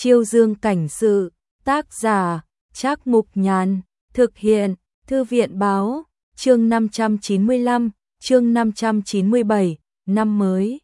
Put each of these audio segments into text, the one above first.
Chiêu Dương cảnh sự, tác giả, Trác Mục Nhàn, thực hiện, Thư viện báo, chương 595, chương 597, năm mới.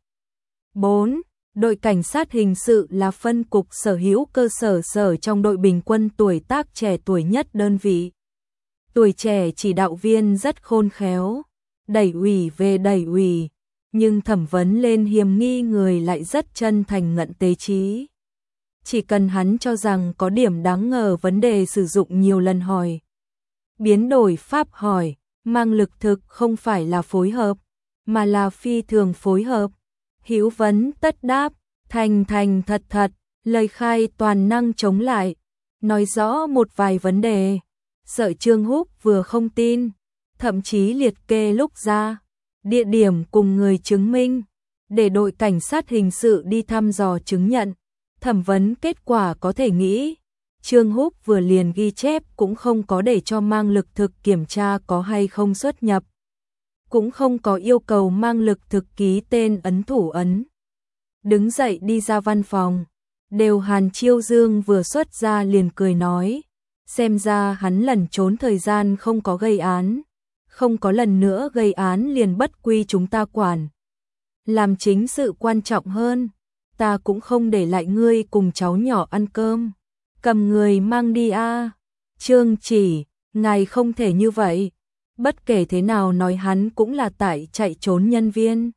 4. Đội cảnh sát hình sự là phân cục sở hữu cơ sở trong đội bình quân tuổi tác trẻ tuổi nhất đơn vị. Tuổi trẻ chỉ đạo viên rất khôn khéo, đẩy ủy về đẩy ủy, nhưng thẩm vấn lên hiềm nghi người lại rất chân thành ngận tế trí. Chỉ cần hắn cho rằng có điểm đáng ngờ vấn đề sử dụng nhiều lần hỏi. Biến đổi pháp hỏi, mang lực thực không phải là phối hợp, mà là phi thường phối hợp. Hữu vấn tất đáp, thành thành thật thật, lời khai toàn năng chống lại, nói rõ một vài vấn đề. Sợ Trương Húc vừa không tin, thậm chí liệt kê lúc ra, địa điểm cùng người chứng minh, để đội cảnh sát hình sự đi thăm dò chứng nhận. Thẩm vấn kết quả có thể nghĩ, Trương Húc vừa liền ghi chép cũng không có để cho mang lực thực kiểm tra có hay không xuất nhập. Cũng không có yêu cầu mang lực thực ký tên ấn thủ ấn. Đứng dậy đi ra văn phòng, đều Hàn Chiêu Dương vừa xuất ra liền cười nói, xem ra hắn lẩn trốn thời gian không có gây án, không có lần nữa gây án liền bất quy chúng ta quản. Làm chính sự quan trọng hơn, ta cũng không để lại ngươi cùng cháu nhỏ ăn cơm, cầm người mang đi a. Trương Chỉ, ngài không thể như vậy. Bất kể thế nào nói hắn cũng là tại chạy trốn nhân viên.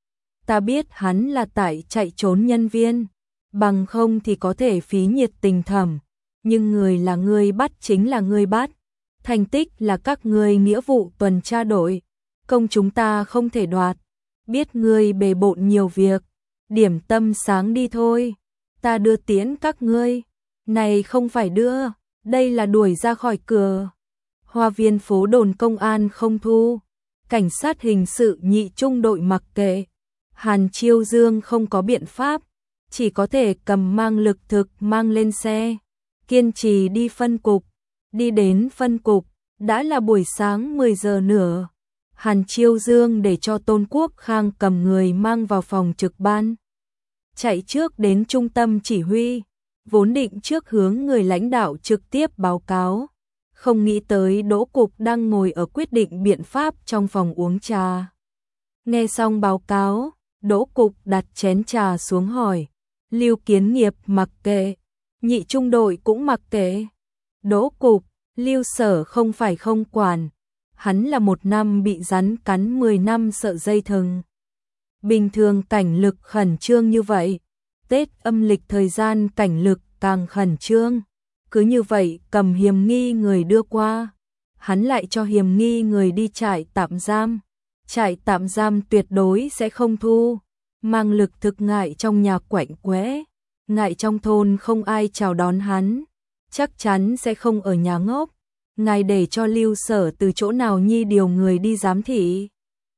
Ta biết hắn là tại chạy trốn nhân viên, bằng không thì có thể phí nhiệt tình thẩm, nhưng người là ngươi bắt chính là ngươi bắt, thành tích là các ngươi nghĩa vụ tuần tra đội, công chúng ta không thể đoạt, biết ngươi bề bộn nhiều việc, điểm tâm sáng đi thôi, ta đưa tiễn các ngươi, này không phải đưa, đây là đuổi ra khỏi cửa. Hoa viên phố đồn công an không thu, cảnh sát hình sự nhị trung đội mặc kệ. Hàn Chiêu Dương không có biện pháp, chỉ có thể cầm mang lực thực mang lên xe, kiên trì đi phân cục. Đi đến phân cục, đã là buổi sáng 10 giờ nữa. Hàn Chiêu Dương để cho Tôn Quốc Khang cầm người mang vào phòng trực ban. Chạy trước đến trung tâm chỉ huy, vốn định trước hướng người lãnh đạo trực tiếp báo cáo. Không nghĩ tới Đỗ Cục đang ngồi ở quyết định biện pháp trong phòng uống trà. Nghe xong báo cáo, Đỗ Cục đặt chén trà xuống hỏi, Lưu Kiến Nghiệp mặc kệ, nhị trung đội cũng mặc kệ. Đỗ Cục, Lưu Sở không phải không quản, hắn là 1 năm bị rắn cắn 10 năm sợ dây thừng. Bình thường cảnh lực khẩn trương như vậy, Tết âm lịch thời gian cảnh lực càng khẩn trương. Cứ như vậy cầm hiềm nghi người đưa qua, hắn lại cho hiềm nghi người đi trại tạm giam. Trại tạm giam tuyệt đối sẽ không thu, mang lực thực ngại trong nhà quạnh quẽ, ngại trong thôn không ai chào đón hắn, chắc chắn sẽ không ở nhà ngốc. Ngài để cho Lưu Sở từ chỗ nào nhi điều người đi giám thị.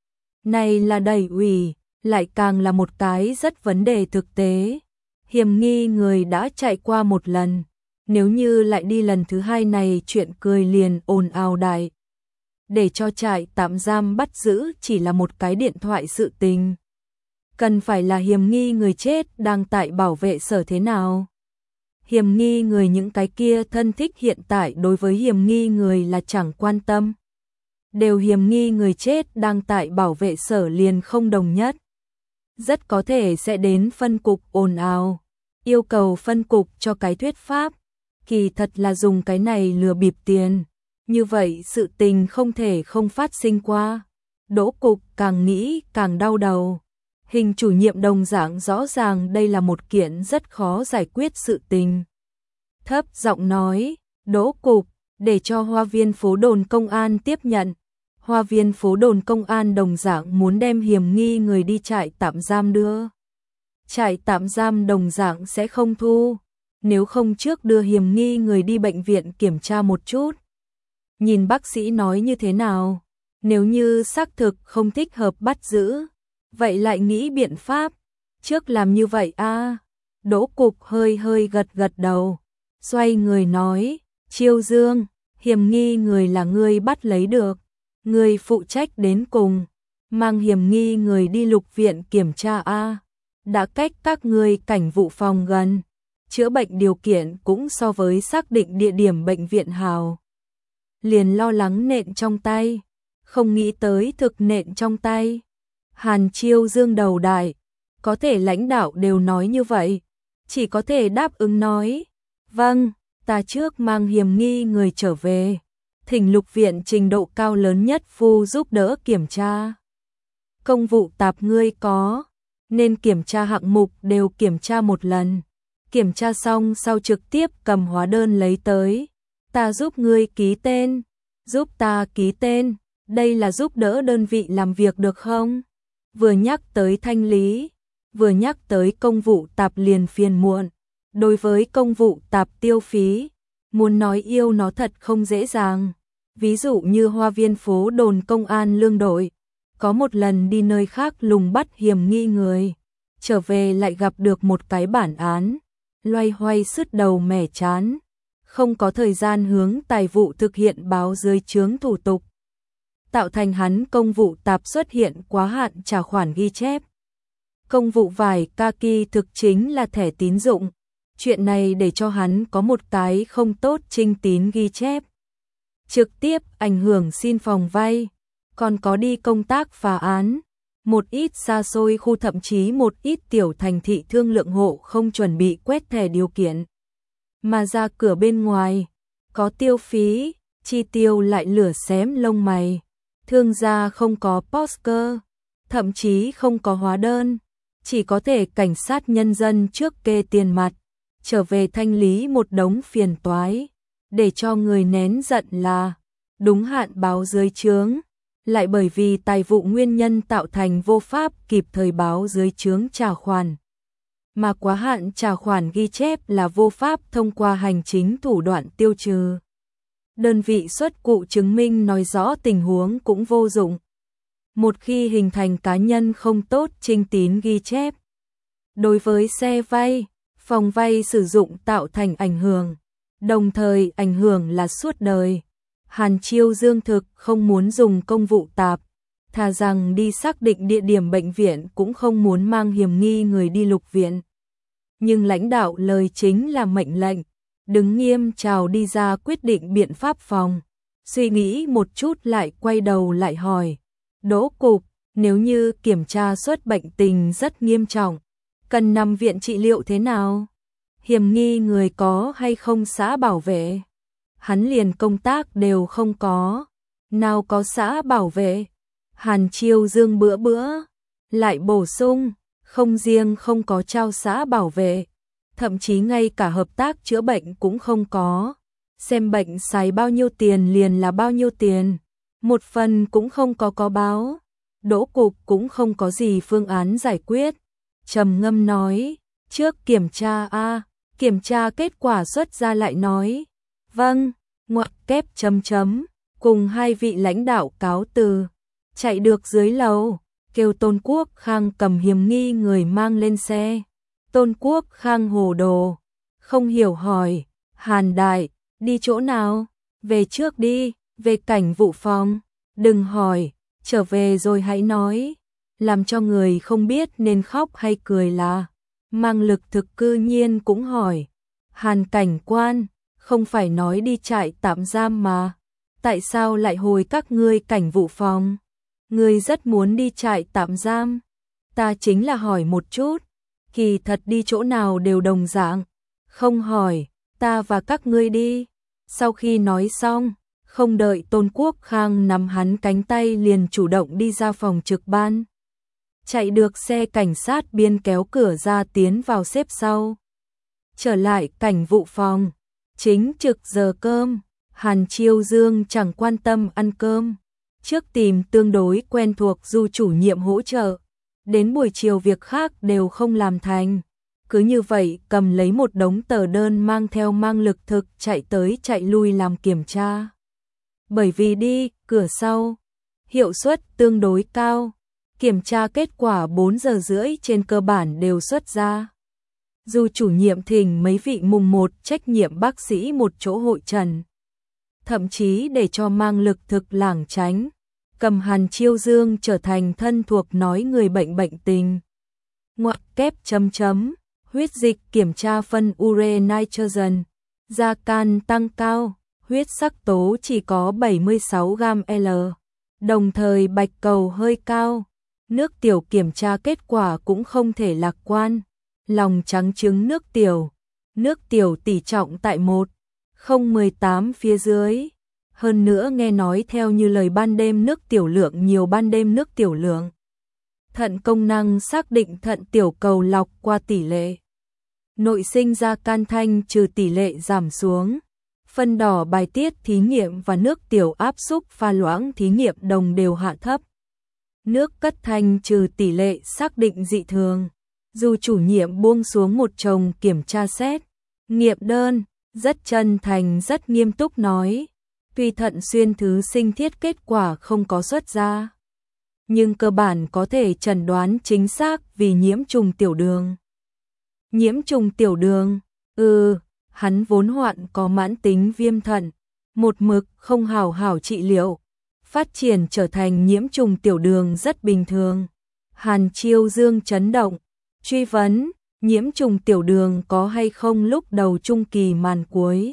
Này là đẩy ủy, lại càng là một cái rất vấn đề thực tế. Hiềm nghi người đã chạy qua một lần. Nếu như lại đi lần thứ hai này chuyện cười liền ồn ào đại. Để cho trại tạm giam bắt giữ chỉ là một cái điện thoại sự tình. Cần phải là hiềm nghi người chết đang tại bảo vệ sở thế nào. Hiềm nghi người những cái kia thân thích hiện tại đối với hiềm nghi người là chẳng quan tâm. Đều hiềm nghi người chết đang tại bảo vệ sở liền không đồng nhất. Rất có thể sẽ đến phân cục ồn ào, yêu cầu phân cục cho cái thuyết pháp. Kỳ thật là dùng cái này lừa bịp tiền, như vậy sự tình không thể không phát sinh qua. Đỗ Cục càng nghĩ càng đau đầu. Hình chủ nhiệm đồng dạng rõ ràng đây là một kiện rất khó giải quyết sự tình. Thấp giọng nói, Đỗ Cục, để cho Hoa viên phố đồn công an tiếp nhận. Hoa viên phố đồn công an đồng dạng muốn đem hiềm nghi người đi trại tạm giam đưa. Trại tạm giam đồng dạng sẽ không thu. Nếu không trước đưa hiềm nghi người đi bệnh viện kiểm tra một chút. Nhìn bác sĩ nói như thế nào, nếu như xác thực không thích hợp bắt giữ, vậy lại nghĩ biện pháp, trước làm như vậy a. Đỗ Cục hơi gật gật đầu, xoay người nói, Chiêu Dương, hiềm nghi người là ngươi bắt lấy được, ngươi phụ trách đến cùng, mang hiềm nghi người đi lục viện kiểm tra a. Đã cách các ngươi cảnh vụ phòng gần. chữa bệnh điều kiện cũng so với xác định địa điểm bệnh viện hào. Liền lo lắng nện trong tay, không nghĩ tới thực nện trong tay. Hàn Chiêu Dương đầu đại, có thể lãnh đạo đều nói như vậy, chỉ có thể đáp ứng nói, vâng, ta trước mang hiểm nghi người trở về, thỉnh lục viện trình độ cao lớn nhất phu giúp đỡ kiểm tra. Công vụ tạp ngươi có, nên kiểm tra hạng mục đều kiểm tra một lần, kiểm tra xong sau trực tiếp cầm hóa đơn lấy tới, ta giúp ngươi ký tên, giúp ta ký tên, đây là giúp đỡ đơn vị làm việc được không? Vừa nhắc tới thanh lý, vừa nhắc tới công vụ tạp liền phiền muộn. Đối với công vụ tạp tiêu phí, muốn nói yêu nó thật không dễ dàng. Ví dụ như Hoa Viên phố đồn công an lương đội, có một lần đi nơi khác lùng bắt hiểm nghi người, trở về lại gặp được một cái bản án, loay hoay sứt đầu mẻ chán, không có thời gian hướng tài vụ thực hiện báo dưới chướng thủ tục, tạo thành hắn công vụ tạp xuất hiện quá hạn trả khoản ghi chép. Công vụ vải kaki thực chính là thẻ tín dụng, chuyện này để cho hắn có một cái không tốt trinh tín ghi chép, trực tiếp ảnh hưởng xin phòng vay, còn có đi công tác phá án, một ít xa xôi khu thậm chí một ít tiểu thành thị thương lượng hộ không chuẩn bị quét thẻ điều kiện, mà ra cửa bên ngoài, có tiêu phí, chi tiêu lại lửa xém lông mày, thương gia không có poster, thậm chí không có hóa đơn, chỉ có thể cảnh sát nhân dân trước kê tiền mặt, trở về thanh lý một đống phiền toái, để cho người nén giận là đúng hạn báo dưới chướng, lại bởi vì tài vụ nguyên nhân tạo thành vô pháp kịp thời báo dưới chướng trả khoản. Mà quá hạn trả khoản ghi chép là vô pháp thông qua hành chính thủ đoạn tiêu trừ. Đơn vị xuất cụ chứng minh nói rõ tình huống cũng vô dụng. Một khi hình thành cá nhân không tốt trinh tín ghi chép, đối với xe vay, phòng vay sử dụng tạo thành ảnh hưởng, đồng thời ảnh hưởng là suốt đời. Hàn Chiêu Dương thực không muốn dùng công vụ tạp, thà rằng đi xác định địa điểm bệnh viện cũng không muốn mang hiểm nghi người đi lục viện. Nhưng lãnh đạo lời chính là mệnh lệnh, đứng nghiêm chào đi ra quyết định biện pháp phòng. Suy nghĩ một chút lại quay đầu lại hỏi, Đỗ cục, nếu như kiểm tra xuất bệnh tình rất nghiêm trọng, cần nằm viện trị liệu thế nào? Hiểm nghi người có hay không xã bảo vệ? Hắn liền công tác đều không có, nào có xã bảo vệ? Hàn Chiêu Dương bữa lại bổ sung, không riêng không có trao xã bảo vệ, thậm chí ngay cả hợp tác chữa bệnh cũng không có. Xem bệnh xài bao nhiêu tiền liền là bao nhiêu tiền, một phần cũng không có báo. Đỗ cục cũng không có gì phương án giải quyết, trầm ngâm nói, trước kiểm tra kiểm tra kết quả xuất ra lại nói. Vâng, ngoặc kép cùng hai vị lãnh đạo cáo từ, chạy được dưới lầu, kêu Tôn Quốc Khang cầm hiểm nghi người mang lên xe. Tôn Quốc Khang hồ đồ, không hiểu hỏi, Hàn đại, đi chỗ nào? Về trước đi, về cảnh vụ phòng, đừng hỏi, trở về rồi hãy nói, làm cho người không biết nên khóc hay cười là. Mang lực thực cư nhiên cũng hỏi, Hàn cảnh quan, không phải nói đi trại tạm giam mà, tại sao lại hồi các ngươi cảnh vụ phòng? Ngươi rất muốn đi trại tạm giam, ta chính là hỏi một chút, kỳ thật đi chỗ nào đều đồng dạng, không hỏi, ta và các ngươi đi. Sau khi nói xong, không đợi Tôn Quốc Khang nắm hắn cánh tay liền chủ động đi ra phòng trực ban. Chạy được xe cảnh sát biên kéo cửa ra tiến vào xếp sau. Trở lại cảnh vụ phòng, chính trực giờ cơm, Hàn Chiêu Dương chẳng quan tâm ăn cơm, trước tìm tương đối quen thuộc Du chủ nhiệm hỗ trợ, đến buổi chiều việc khác đều không làm thành. Cứ như vậy cầm lấy một đống tờ đơn mang theo mang lực thực chạy tới chạy lui làm kiểm tra. Bởi vì đi cửa sau, hiệu suất tương đối cao, kiểm tra kết quả 4 giờ rưỡi trên cơ bản đều xuất ra. Dù chủ nhiệm thỉnh mấy vị mùng 1 trách nhiệm bác sĩ một chỗ hội trần, thậm chí để cho mang lực thực lảng tránh, cầm Hàn Chiêu Dương trở thành thân thuộc nói người bệnh bệnh tình. Ngoặc kép huyết dịch kiểm tra phân ure nitrogen, da can tăng cao, huyết sắc tố chỉ có 76 gam L, đồng thời bạch cầu hơi cao, nước tiểu kiểm tra kết quả cũng không thể lạc quan, lòng trắng trứng nước tiểu tỷ trọng tại 1,018 phía dưới. Hơn nữa nghe nói theo như lời ban đêm nước tiểu lượng nhiều ban đêm nước tiểu lượng. Thận công năng xác định thận tiểu cầu lọc qua tỷ lệ. Nội sinh ra can thanh trừ tỷ lệ giảm xuống. Phân đỏ bài tiết thí nghiệm và nước tiểu áp xúc pha loãng thí nghiệm đồng đều hạ thấp. Nước cất thanh trừ tỷ lệ xác định dị thường. Dù chủ nhiệm buông xuống một chồng kiểm tra xét nghiệm đơn, rất chân thành rất nghiêm túc nói. Tuy thận xuyên thứ sinh thiết kết quả không có xuất ra, nhưng cơ bản có thể chẩn đoán chính xác vì nhiễm trùng tiểu đường. Nhiễm trùng tiểu đường, hắn vốn hoạn có mãn tính viêm thận, một mực không hảo hảo trị liệu, phát triển trở thành nhiễm trùng tiểu đường rất bình thường. Hàn Chiêu Dương chấn động, truy vấn, nhiễm trùng tiểu đường có hay không lúc đầu trung kỳ màn cuối?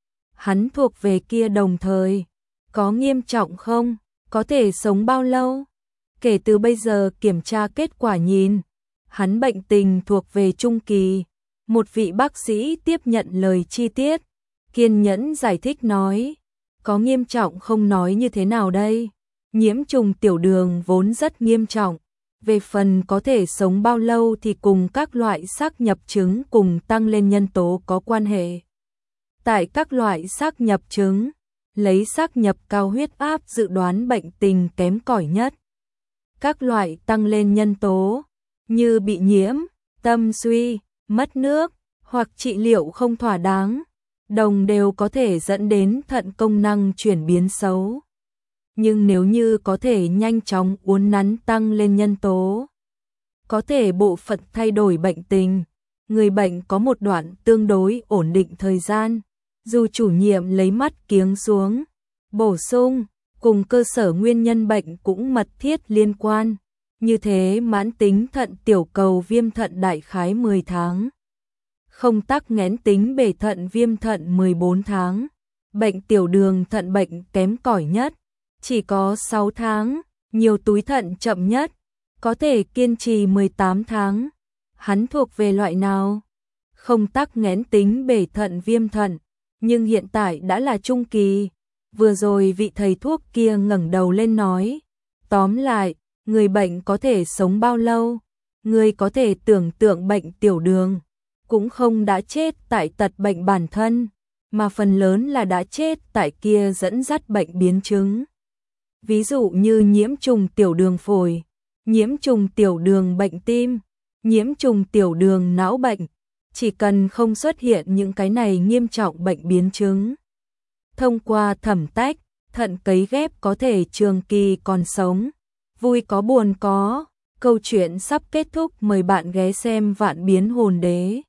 Hắn thuộc về kia đồng thời, có nghiêm trọng không, có thể sống bao lâu? Kể từ bây giờ kiểm tra kết quả nhìn, hắn bệnh tình thuộc về trung kỳ. Một vị bác sĩ tiếp nhận lời chi tiết, kiên nhẫn giải thích nói, có nghiêm trọng không nói như thế nào đây? Nhiễm trùng tiểu đường vốn rất nghiêm trọng, về phần có thể sống bao lâu thì cùng các loại xác nhập chứng cùng tăng lên nhân tố có quan hệ. Tại các loại xác nhập chứng, lấy xác nhập cao huyết áp dự đoán bệnh tình kém cỏi nhất. Các loại tăng lên nhân tố như bị nhiễm, tâm suy, mất nước hoặc trị liệu không thỏa đáng, đồng đều có thể dẫn đến thận công năng chuyển biến xấu. Nhưng nếu như có thể nhanh chóng uốn nắn tăng lên nhân tố, có thể bộ phận thay đổi bệnh tình, người bệnh có một đoạn tương đối ổn định thời gian. Dù chủ nhiệm lấy mắt kiếng xuống, bổ sung, cùng cơ sở nguyên nhân bệnh cũng mật thiết liên quan. Như thế mãn tính thận tiểu cầu viêm thận đại khái 10 tháng. Không tắc nghẽn tính bể thận viêm thận 14 tháng. Bệnh tiểu đường thận bệnh kém cỏi nhất, chỉ có 6 tháng, nhiều túi thận chậm nhất, có thể kiên trì 18 tháng. Hắn thuộc về loại nào? Không tắc nghẽn tính bể thận viêm thận, nhưng hiện tại đã là trung kỳ. Vừa rồi vị thầy thuốc kia ngẩng đầu lên nói, tóm lại, người bệnh có thể sống bao lâu? Người có thể tưởng tượng bệnh tiểu đường cũng không đã chết tại tật bệnh bản thân, mà phần lớn là đã chết tại kia dẫn dắt bệnh biến chứng. Ví dụ như nhiễm trùng tiểu đường phổi, nhiễm trùng tiểu đường bệnh tim, nhiễm trùng tiểu đường não bệnh. Chỉ cần không xuất hiện những cái này nghiêm trọng bệnh biến chứng, thông qua thẩm tách, thận cấy ghép có thể trường kỳ còn sống. Vui có buồn có, câu chuyện sắp kết thúc, mời bạn ghé xem Vạn Biến Hồn Đế.